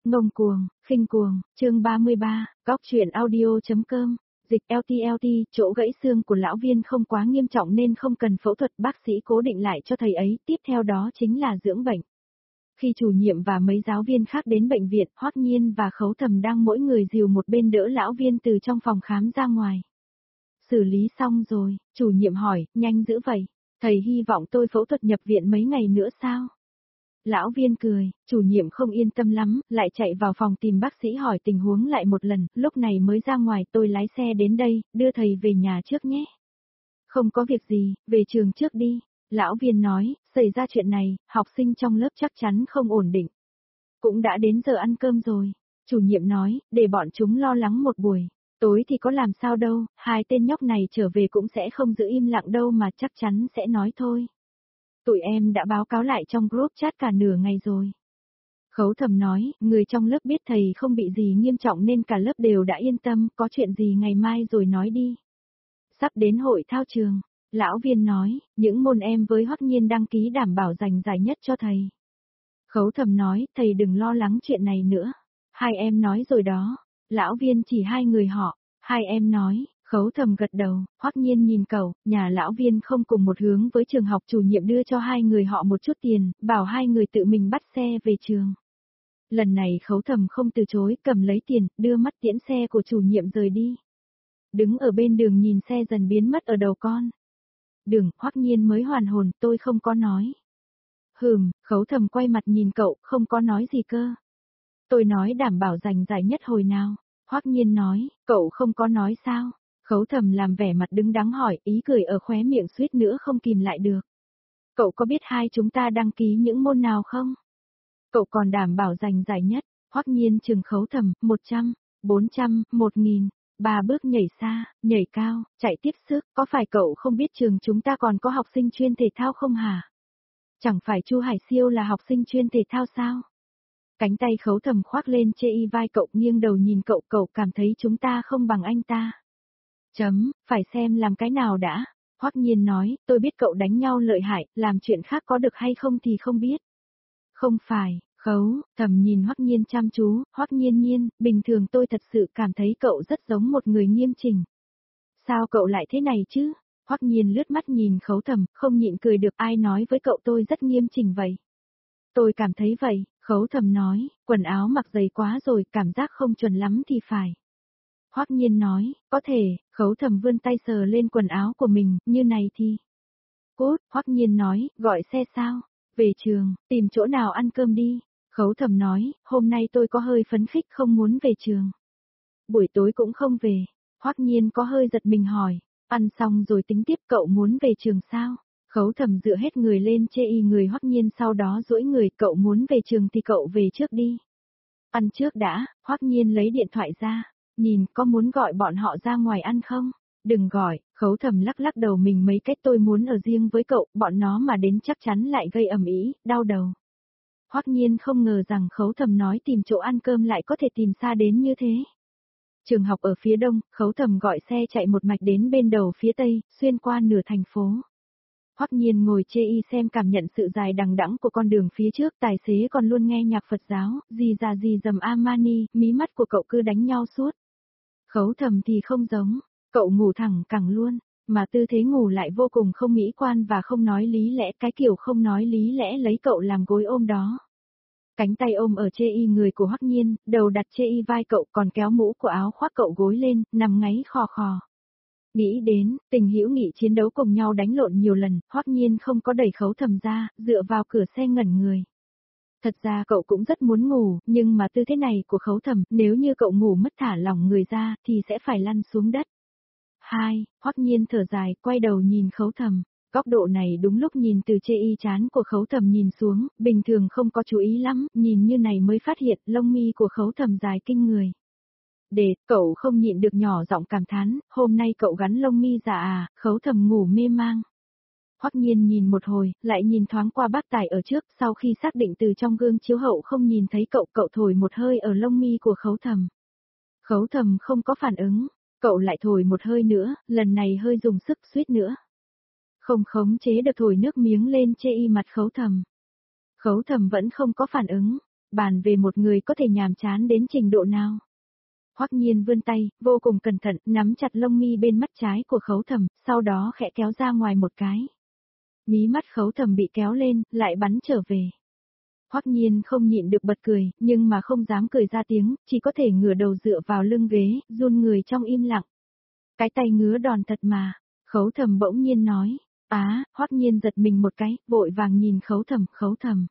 Ngông cuồng, khinh cuồng, chương 33, góc truyện audio.com. Dịch LTLT, chỗ gãy xương của lão Viên không quá nghiêm trọng nên không cần phẫu thuật, bác sĩ cố định lại cho thầy ấy, tiếp theo đó chính là dưỡng bệnh. Khi chủ nhiệm và mấy giáo viên khác đến bệnh viện, Hoắc Nhiên và Khấu Thầm đang mỗi người dìu một bên đỡ lão Viên từ trong phòng khám ra ngoài. Xử lý xong rồi, chủ nhiệm hỏi, nhanh dữ vậy, thầy hy vọng tôi phẫu thuật nhập viện mấy ngày nữa sao? Lão Viên cười, chủ nhiệm không yên tâm lắm, lại chạy vào phòng tìm bác sĩ hỏi tình huống lại một lần, lúc này mới ra ngoài, tôi lái xe đến đây, đưa thầy về nhà trước nhé. Không có việc gì, về trường trước đi. Lão Viên nói, xảy ra chuyện này, học sinh trong lớp chắc chắn không ổn định. Cũng đã đến giờ ăn cơm rồi. Chủ nhiệm nói, để bọn chúng lo lắng một buổi. Tối thì có làm sao đâu, hai tên nhóc này trở về cũng sẽ không giữ im lặng đâu mà chắc chắn sẽ nói thôi. Tụi em đã báo cáo lại trong group chat cả nửa ngày rồi. Khấu Thầm nói, người trong lớp biết thầy không bị gì nghiêm trọng nên cả lớp đều đã yên tâm, có chuyện gì ngày mai rồi nói đi. Sắp đến hội thao trường, Lão Viên nói, những môn em với Hoắc Nhiên đăng ký đảm bảo giành giải nhất cho thầy. Khấu Thầm nói, thầy đừng lo lắng chuyện này nữa. Hai em nói rồi đó. Lão Viên chỉ hai người họ, hai em nói. Khấu Thầm gật đầu, Hoắc Nhiên nhìn cậu, nhà lão Viên không cùng một hướng với trường học, chủ nhiệm đưa cho hai người họ một chút tiền, bảo hai người tự mình bắt xe về trường. Lần này Khấu Thầm không từ chối, cầm lấy tiền, đưa mắt tiễn xe của chủ nhiệm rời đi. Đứng ở bên đường nhìn xe dần biến mất ở đầu con đường, Hoắc Nhiên mới hoàn hồn, tôi không có nói. Khấu Thầm quay mặt nhìn cậu, không có nói gì cơ. Tôi nói đảm bảo giành giải nhất hồi nào. Hoắc Nhiên nói, cậu không có nói sao? Khấu Thầm làm vẻ mặt đứng đắn hỏi, ý cười ở khóe miệng suýt nữa không kìm lại được. Cậu có biết hai chúng ta đăng ký những môn nào không? Cậu còn đảm bảo giành giải nhất. Hoắc Nhiên trừng Khấu Thầm, 100, 400, 1000. 3 bước nhảy xa, nhảy cao, chạy tiếp sức, có phải cậu không biết trường chúng ta còn có học sinh chuyên thể thao không hả? Chẳng phải Chu Hải Siêu là học sinh chuyên thể thao sao? Cánh tay Khấu Thầm khoác lên chê y vai cậu, nghiêng đầu nhìn cậu, cậu cảm thấy chúng ta không bằng anh ta. Phải xem làm cái nào đã. Hoắc Nhiên nói, tôi biết cậu đánh nhau lợi hại, làm chuyện khác có được hay không thì không biết. Không phải. Khấu Thầm nhìn Hoắc Nhiên chăm chú, Hoắc Nhiên, bình thường tôi thật sự cảm thấy cậu rất giống một người nghiêm chỉnh. Sao cậu lại thế này chứ? Hoắc Nhiên lướt mắt nhìn Khấu Thầm, không nhịn cười được, ai nói với cậu tôi rất nghiêm chỉnh vậy? Tôi cảm thấy vậy, Khấu Thầm nói, quần áo mặc dày quá rồi, cảm giác không chuẩn lắm thì phải. Hoắc Nhiên nói, có thể, Khấu Thầm vươn tay sờ lên quần áo của mình, như này thì. Cút, Hoắc Nhiên nói, gọi xe sao? Về trường, tìm chỗ nào ăn cơm đi. Khấu Thầm nói, hôm nay tôi có hơi phấn khích không muốn về trường. Buổi tối cũng không về. Hoắc Nhiên có hơi giật mình hỏi, ăn xong rồi tính tiếp, cậu muốn về trường sao? Khấu Thầm dựa hết người lên chê y người Hoắc Nhiên, sau đó duỗi người, cậu muốn về trường thì cậu về trước đi. Ăn trước đã. Hoắc Nhiên lấy điện thoại ra, nhìn, có muốn gọi bọn họ ra ngoài ăn không? Đừng gọi. Khấu Thầm lắc lắc đầu mình, mấy cách tôi muốn ở riêng với cậu, bọn nó mà đến chắc chắn lại gây ầm ĩ, đau đầu. Hoắc Nhiên không ngờ rằng Khấu Thầm nói tìm chỗ ăn cơm lại có thể tìm xa đến như thế. Trường học ở phía đông, Khấu Thầm gọi xe chạy một mạch đến bên đầu phía tây, xuyên qua nửa thành phố. Hoắc Nhiên ngồi chê y xem, cảm nhận sự dài đằng đẵng của con đường phía trước, tài xế còn luôn nghe nhạc Phật giáo, gì già gì dầm Amani, mí mắt của cậu cứ đánh nhau suốt. Khấu Thầm thì không giống, cậu ngủ thẳng cẳng luôn, mà tư thế ngủ lại vô cùng không mỹ quan và không nói lý lẽ, cái kiểu không nói lý lẽ lấy cậu làm gối ôm đó. Cánh tay ôm ở chê y người của Hoắc Nhiên, đầu đặt chê y vai cậu, còn kéo mũ của áo khoác cậu gối lên, nằm ngáy khò khò. Nghĩ đến, tình hữu nghị chiến đấu cùng nhau đánh lộn nhiều lần, Hoắc Nhiên không có đẩy Khấu Thầm ra, dựa vào cửa xe ngẩn người. Thật ra cậu cũng rất muốn ngủ, nhưng mà tư thế này của Khấu Thầm, nếu như cậu ngủ mất thả lỏng người ra, thì sẽ phải lăn xuống đất. Hoắc Nhiên thở dài, quay đầu nhìn Khấu Thầm. Góc độ này đúng lúc nhìn từ chê y trán của Khấu Thầm nhìn xuống, bình thường không có chú ý lắm, nhìn như này mới phát hiện lông mi của Khấu Thầm dài kinh người. Cậu không nhịn được nhỏ giọng cảm thán, hôm nay cậu gắn lông mi giả à? Khấu Thầm ngủ mê mang. Hoắc Nhiên nhìn một hồi, lại nhìn thoáng qua bác tài ở trước, sau khi xác định từ trong gương chiếu hậu không nhìn thấy cậu, cậu thổi một hơi ở lông mi của Khấu Thầm. Khấu Thầm không có phản ứng, cậu lại thổi một hơi nữa, lần này hơi dùng sức suýt nữa. Không khống chế được thổi nước miếng lên chê y mặt Khấu Thầm. Khấu Thầm vẫn không có phản ứng. bàn về một người có thể nhàm chán đến trình độ nào. Hoắc Nhiên vươn tay, vô cùng cẩn thận, nắm chặt lông mi bên mắt trái của Khấu Thầm, sau đó khẽ kéo ra ngoài một cái. Mí mắt Khấu Thầm bị kéo lên, lại bắn trở về. Hoắc Nhiên không nhịn được bật cười, nhưng mà không dám cười ra tiếng, chỉ có thể ngửa đầu dựa vào lưng ghế, run người trong im lặng. Cái tay ngứa đòn thật mà. Khấu Thầm bỗng nhiên nói. Hoắc Nhiên giật mình một cái, vội vàng nhìn Khấu Thầm.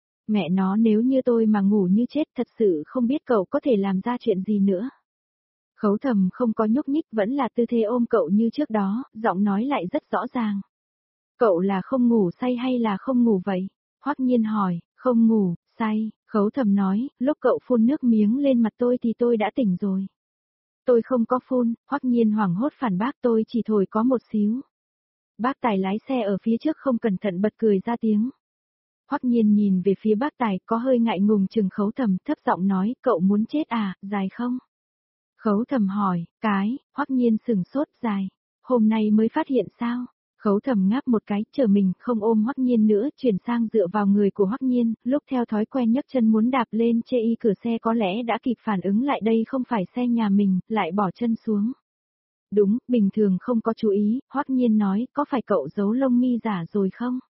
Mẹ nó, nếu như tôi mà ngủ như chết thật sự không biết cậu có thể làm ra chuyện gì nữa. Khấu Thầm không có nhúc nhích, vẫn là tư thế ôm cậu như trước đó, giọng nói lại rất rõ ràng. Cậu là không ngủ say hay là không ngủ vậy? Hoắc Nhiên hỏi. Không ngủ, say. Khấu Thầm nói, lúc cậu phun nước miếng lên mặt tôi thì tôi đã tỉnh rồi. Tôi không có phun. Hoắc Nhiên hoảng hốt phản bác, tôi chỉ thổi có một xíu. Bác Tài lái xe ở phía trước không cẩn thận bật cười ra tiếng. Hoắc Nhiên nhìn về phía bác Tài, có hơi ngại ngùng chừng Khấu Thầm, thấp giọng nói, cậu muốn chết à, dài không? Khấu Thầm hỏi, Hoắc Nhiên sửng sốt, dài. Hôm nay mới phát hiện sao? Khấu Thầm ngáp một cái, chờ mình không ôm Hoắc Nhiên nữa, chuyển sang dựa vào người của Hoắc Nhiên, lúc theo thói quen nhấc chân muốn đạp lên chê y cửa xe, có lẽ đã kịp phản ứng lại đây không phải xe nhà mình, lại bỏ chân xuống. Đúng, bình thường không có chú ý. Hoắc Nhiên nói, có phải cậu giấu lông mi giả rồi không?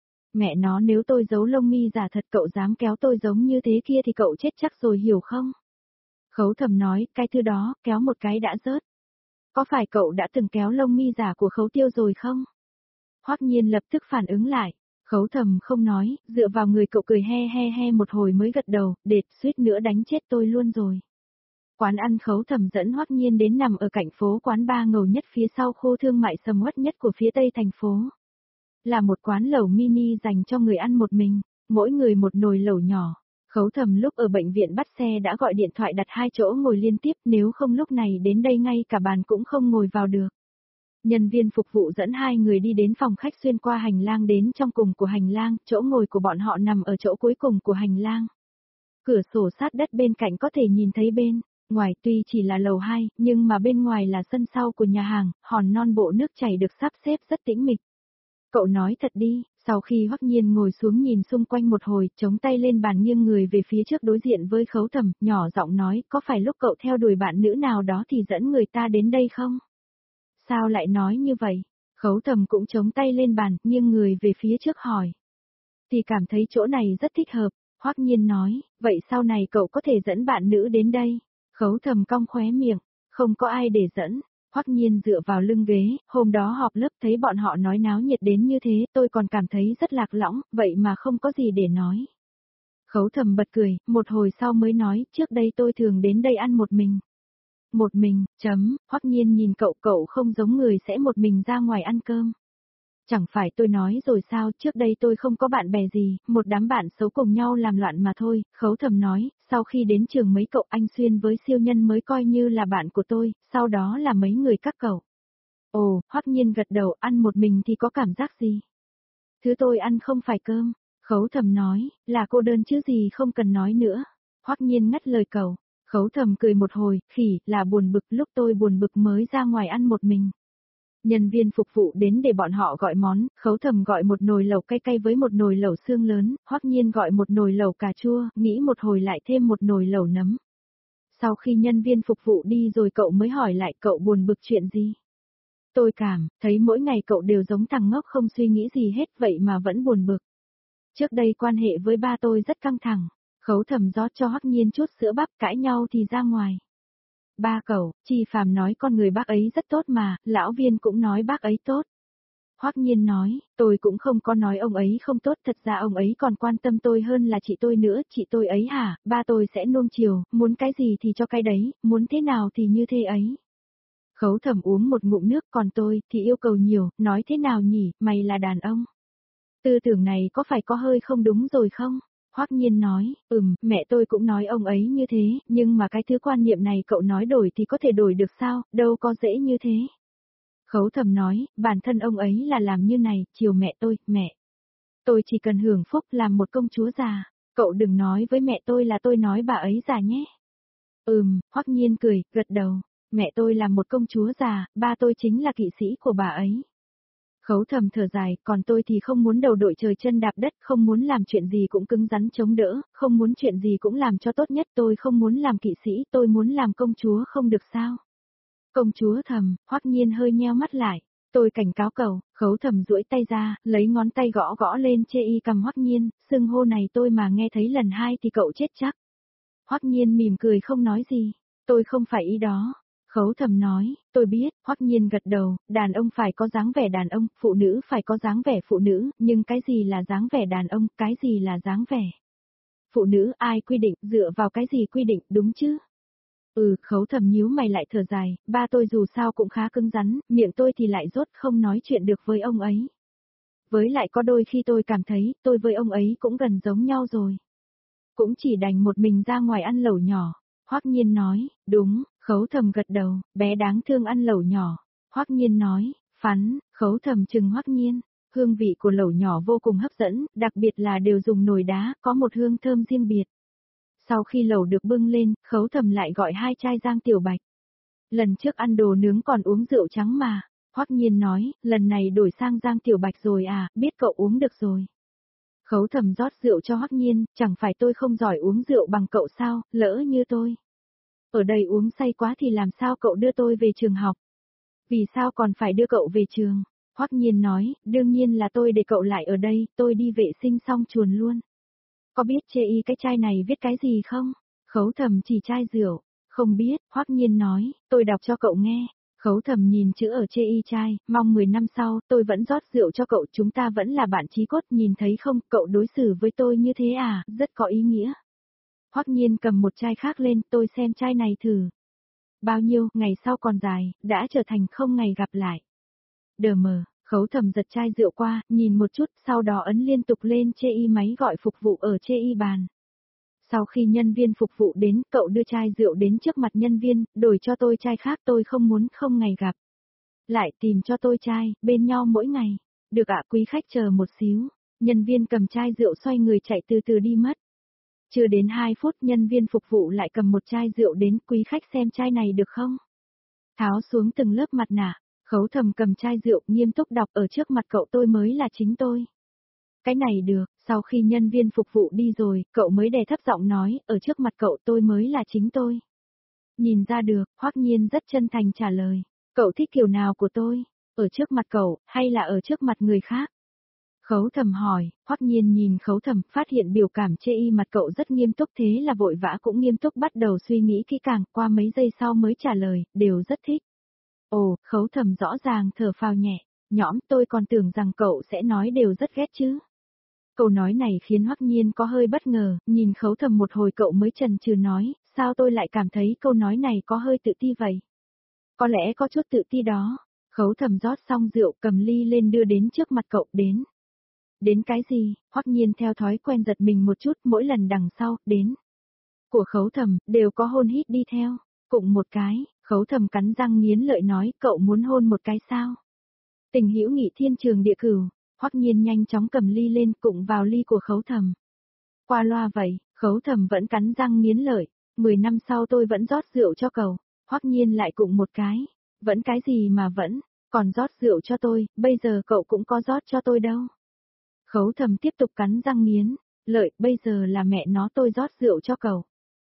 Mẹ nó, nếu tôi giấu lông mi giả thật cậu dám kéo tôi giống như thế kia thì cậu chết chắc rồi, hiểu không? Khấu Thầm nói, cái thứ đó, kéo một cái đã rớt. Có phải cậu đã từng kéo lông mi giả của Khấu Tiêu rồi không? Hoắc Nhiên lập tức phản ứng lại. Khấu Thầm không nói, dựa vào người cậu cười he he một hồi mới gật đầu, đệt, suýt nữa đánh chết tôi luôn rồi. Quán ăn Khấu Thầm dẫn Hoắc Nhiên đến nằm ở cạnh phố quán ba ngầu nhất phía sau khu thương mại sầm uất nhất của phía tây thành phố. Là một quán lẩu mini dành cho người ăn một mình, mỗi người một nồi lẩu nhỏ. Khấu Thầm lúc ở bệnh viện bắt xe đã gọi điện thoại đặt 2 chỗ ngồi liên tiếp, nếu không lúc này đến đây ngay cả bàn cũng không ngồi vào được. Nhân viên phục vụ dẫn 2 người đi đến phòng khách, xuyên qua hành lang đến trong cùng của hành lang, chỗ ngồi của bọn họ nằm ở chỗ cuối cùng của hành lang. Cửa sổ sát đất bên cạnh có thể nhìn thấy bên ngoài, tuy chỉ là lầu 2, nhưng mà bên ngoài là sân sau của nhà hàng, hòn non bộ nước chảy được sắp xếp rất tĩnh mịch. Cậu nói thật đi. Sau khi Hoắc Nhiên ngồi xuống nhìn xung quanh một hồi, chống tay lên bàn nghiêng người về phía trước đối diện với Khấu Thầm, nhỏ giọng nói, có phải lúc cậu theo đuổi bạn nữ nào đó thì dẫn người ta đến đây không? Sao lại nói như vậy? Khấu Thầm cũng chống tay lên bàn, nghiêng người về phía trước hỏi. Thì cảm thấy chỗ này rất thích hợp. Hoắc Nhiên nói, vậy sau này cậu có thể dẫn bạn nữ đến đây. Khấu Thầm cong khóe miệng, không có ai để dẫn. Hoắc Nhiên dựa vào lưng ghế, hôm đó họp lớp thấy bọn họ nói náo nhiệt đến như thế, tôi còn cảm thấy rất lạc lõng, vậy mà không có gì để nói. Khấu Thầm bật cười, một hồi sau mới nói, trước đây tôi thường đến đây ăn một mình. Một mình, Hoắc Nhiên nhìn cậu không giống người sẽ một mình ra ngoài ăn cơm. Chẳng phải tôi nói rồi sao, trước đây tôi không có bạn bè gì, một đám bạn xấu cùng nhau làm loạn mà thôi. Khấu Thầm nói, sau khi đến trường mấy cậu anh Xuyên với siêu nhân mới coi như là bạn của tôi, sau đó là mấy người các cậu. Ồ, Hoắc Nhiên gật đầu, ăn một mình thì có cảm giác gì? Thứ tôi ăn không phải cơm. Khấu Thầm nói, là cô đơn chứ gì, không cần nói nữa. Hoắc Nhiên ngắt lời cậu. Khấu Thầm cười một hồi, khỉ, là buồn bực, lúc tôi buồn bực mới ra ngoài ăn một mình. Nhân viên phục vụ đến để bọn họ gọi món, Khấu Thầm gọi một nồi lẩu cay cay với một nồi lẩu xương lớn, Hoắc Nhiên gọi một nồi lẩu cà chua, nghĩ một hồi lại thêm một nồi lẩu nấm. Sau khi nhân viên phục vụ đi rồi cậu mới hỏi lại, cậu buồn bực chuyện gì? Tôi cảm thấy mỗi ngày cậu đều giống thằng ngốc không suy nghĩ gì hết vậy mà vẫn buồn bực. Trước đây quan hệ với ba tôi rất căng thẳng. Khấu Thầm rót cho Hoắc Nhiên chút sữa bắp, cãi nhau thì ra ngoài. Ba cậu, Chi Phàm nói con người bác ấy rất tốt mà, lão Viên cũng nói bác ấy tốt. Hoắc Nhiên nói, tôi cũng không có nói ông ấy không tốt, thật ra ông ấy còn quan tâm tôi hơn là chị tôi nữa, chị tôi ấy hả, ba tôi sẽ nuông chiều, muốn cái gì thì cho cái đấy, muốn thế nào thì như thế ấy. Khấu Thầm uống một ngụm nước, còn tôi thì yêu cầu nhiều, nói thế nào nhỉ, mày là đàn ông. Tư tưởng này có phải có hơi không đúng rồi không? Hoắc Nhiên nói, mẹ tôi cũng nói ông ấy như thế, nhưng mà cái thứ quan niệm này cậu nói đổi thì có thể đổi được sao, đâu có dễ như thế. Khấu Thầm nói, bản thân ông ấy là làm như này, chiều mẹ tôi, mẹ. Tôi chỉ cần hưởng phúc làm một công chúa già, cậu đừng nói với mẹ tôi là tôi nói bà ấy già nhé. Hoắc Nhiên cười, gật đầu, mẹ tôi là một công chúa già, ba tôi chính là kỵ sĩ của bà ấy. Khấu Thầm thở dài, còn tôi thì không muốn đầu đội trời chân đạp đất, không muốn làm chuyện gì cũng cứng rắn chống đỡ, không muốn chuyện gì cũng làm cho tốt nhất, tôi không muốn làm kỵ sĩ, tôi muốn làm công chúa không được sao. Công chúa Thầm, Hoắc Nhiên hơi nheo mắt lại. Tôi cảnh cáo cậu, Khấu Thầm duỗi tay ra, lấy ngón tay gõ gõ lên chê y cầm Hoắc Nhiên, xưng hô này tôi mà nghe thấy lần hai thì cậu chết chắc. Hoắc Nhiên mỉm cười không nói gì, tôi không phải ý đó. Khấu Thầm nói, tôi biết, Hoắc Nhiên gật đầu, đàn ông phải có dáng vẻ đàn ông, phụ nữ phải có dáng vẻ phụ nữ, nhưng cái gì là dáng vẻ đàn ông, cái gì là dáng vẻ phụ nữ, ai quy định, dựa vào cái gì quy định, đúng chứ? Khấu Thầm nhíu mày lại thở dài, ba tôi dù sao cũng khá cứng rắn, miệng tôi thì lại rốt không nói chuyện được với ông ấy. Với lại có đôi khi tôi cảm thấy, tôi với ông ấy cũng gần giống nhau rồi. Cũng chỉ đành một mình ra ngoài ăn lẩu nhỏ. Hoắc Nhiên nói, đúng, Khấu Thầm gật đầu, bé đáng thương ăn lẩu nhỏ. Hoắc Nhiên nói, phắn, Khấu Thầm chừng Hoắc Nhiên. Hương vị của lẩu nhỏ vô cùng hấp dẫn, đặc biệt là đều dùng nồi đá, có một hương thơm riêng biệt. Sau khi lẩu được bưng lên, Khấu Thầm lại gọi 2 chai Giang Tiểu Bạch. Lần trước ăn đồ nướng còn uống rượu trắng mà. Hoắc Nhiên nói, lần này đổi sang Giang Tiểu Bạch rồi à, biết cậu uống được rồi. Khấu Thầm rót rượu cho Hoắc Nhiên, chẳng phải tôi không giỏi uống rượu bằng cậu sao, lỡ như tôi ở đây uống say quá thì làm sao cậu đưa tôi về trường học? Vì sao còn phải đưa cậu về trường? Hoắc Nhiên nói, đương nhiên là tôi để cậu lại ở đây, tôi đi vệ sinh xong chuồn luôn. Có biết chê y cái chai này viết cái gì không? Khấu Thầm chỉ chai rượu. Không biết, Hoắc Nhiên nói, tôi đọc cho cậu nghe. Khấu Thầm nhìn chữ ở chê y chai, mong 10 năm sau, tôi vẫn rót rượu cho cậu, chúng ta vẫn là bạn chí cốt, nhìn thấy không, cậu đối xử với tôi như thế à, rất có ý nghĩa. Hoắc Nhiên cầm một chai khác lên, tôi xem chai này thử. Bao nhiêu, ngày sau còn dài, đã trở thành không ngày gặp lại. Đờ mờ, Khấu Thầm giật chai rượu qua, nhìn một chút, sau đó ấn liên tục lên chê y máy gọi phục vụ ở chê y bàn. Sau khi nhân viên phục vụ đến, cậu đưa chai rượu đến trước mặt nhân viên, đổi cho tôi chai khác, tôi không muốn không ngày gặp. Lại tìm cho tôi chai, bên nhau mỗi ngày. Được ạ, quý khách chờ một xíu. Nhân viên cầm chai rượu xoay người chạy từ từ đi mất. Chưa đến 2 phút nhân viên phục vụ lại cầm một chai rượu đến, quý khách xem chai này được không? Tháo xuống từng lớp mặt nạ, Khấu Thầm cầm chai rượu nghiêm túc đọc ở trước mặt cậu, tôi mới là chính tôi. Cái này được, sau khi nhân viên phục vụ đi rồi, cậu mới đè thấp giọng nói, ở trước mặt cậu tôi mới là chính tôi. Nhìn ra được, Hoắc Nhiên rất chân thành trả lời, cậu thích kiểu nào của tôi? Ở trước mặt cậu, hay là ở trước mặt người khác? Khấu Thầm hỏi, Hoắc Nhiên nhìn Khấu Thầm, phát hiện biểu cảm chê y mặt cậu rất nghiêm túc, thế là vội vã cũng nghiêm túc bắt đầu suy nghĩ kỹ càng, qua mấy giây sau mới trả lời, đều rất thích. Ồ, Khấu Thầm rõ ràng thở phào nhẹ, nhõm, tôi còn tưởng rằng cậu sẽ nói đều rất ghét chứ. Câu nói này khiến Hoắc Nhiên có hơi bất ngờ, nhìn Khấu Thầm một hồi cậu mới chần chừ nói, sao tôi lại cảm thấy câu nói này có hơi tự ti vậy? Có lẽ có chút tự ti đó. Khấu Thầm rót xong rượu cầm ly lên đưa đến trước mặt cậu, đến. Đến cái gì? Hoắc Nhiên theo thói quen giật mình một chút, mỗi lần đằng sau, đến. Của Khấu Thầm, đều có hôn hít đi theo. Cùng một cái, Khấu Thầm cắn răng nghiến lợi nói, cậu muốn hôn một cái sao? Tình hữu nghị thiên trường địa cửu. Hoắc Nhiên nhanh chóng cầm ly lên, cụng vào ly của Khấu Thầm. Qua loa vậy, Khấu Thầm vẫn cắn răng nghiến lợi, 10 năm sau tôi vẫn rót rượu cho cậu. Hoắc Nhiên lại cụng một cái, vẫn cái gì mà vẫn, còn rót rượu cho tôi, bây giờ cậu cũng có rót cho tôi đâu. Khấu Thầm tiếp tục cắn răng nghiến, lợi, bây giờ là mẹ nó tôi rót rượu cho cậu.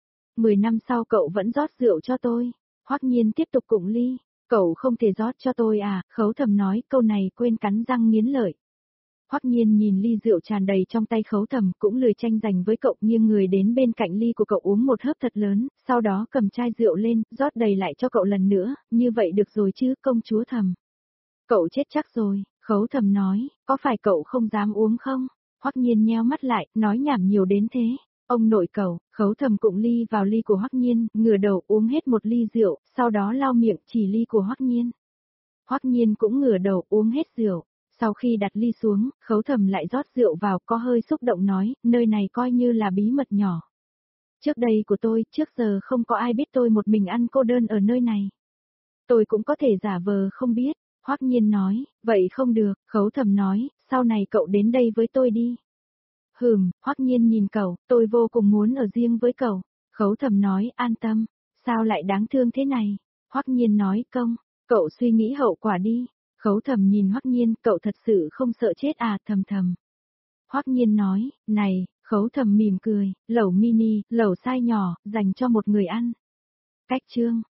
10 năm sau cậu vẫn rót rượu cho tôi. Hoắc Nhiên tiếp tục cụng ly, cậu không thể rót cho tôi à, Khấu Thầm nói câu này quên cắn răng nghiến lợi. Hoắc Nhiên nhìn ly rượu tràn đầy trong tay Khấu Thầm, cũng lười tranh giành với cậu, nghiêng người đến bên cạnh ly của cậu uống một hớp thật lớn, sau đó cầm chai rượu lên, rót đầy lại cho cậu lần nữa, như vậy được rồi chứ, công chúa Thầm. Cậu chết chắc rồi, Khấu Thầm nói, có phải cậu không dám uống không? Hoắc Nhiên nheo mắt lại, nói nhảm nhiều đến thế. Ông nội cậu, Khấu Thầm cụng ly vào ly của Hoắc Nhiên, ngửa đầu uống hết một ly rượu, sau đó lau miệng chỉ ly của Hoắc Nhiên. Hoắc Nhiên cũng ngửa đầu uống hết rượu. Sau khi đặt ly xuống, Khấu Thầm lại rót rượu vào, có hơi xúc động nói, nơi này coi như là bí mật nhỏ. Trước đây của tôi, trước giờ không có ai biết tôi một mình ăn cô đơn ở nơi này. Tôi cũng có thể giả vờ không biết. Hoắc Nhiên nói, vậy không được, Khấu Thầm nói, sau này cậu đến đây với tôi đi. Hoắc Nhiên nhìn cậu, tôi vô cùng muốn ở riêng với cậu. Khấu Thầm nói, an tâm, sao lại đáng thương thế này? Hoắc Nhiên nói, cậu suy nghĩ hậu quả đi. Khấu Thẩm nhìn Hoắc Nhiên, cậu thật sự không sợ chết à, Thầm Thầm. Hoắc Nhiên nói, này, Khấu Thẩm mỉm cười, lẩu mini, lẩu size nhỏ, dành cho một người ăn. Cách chương.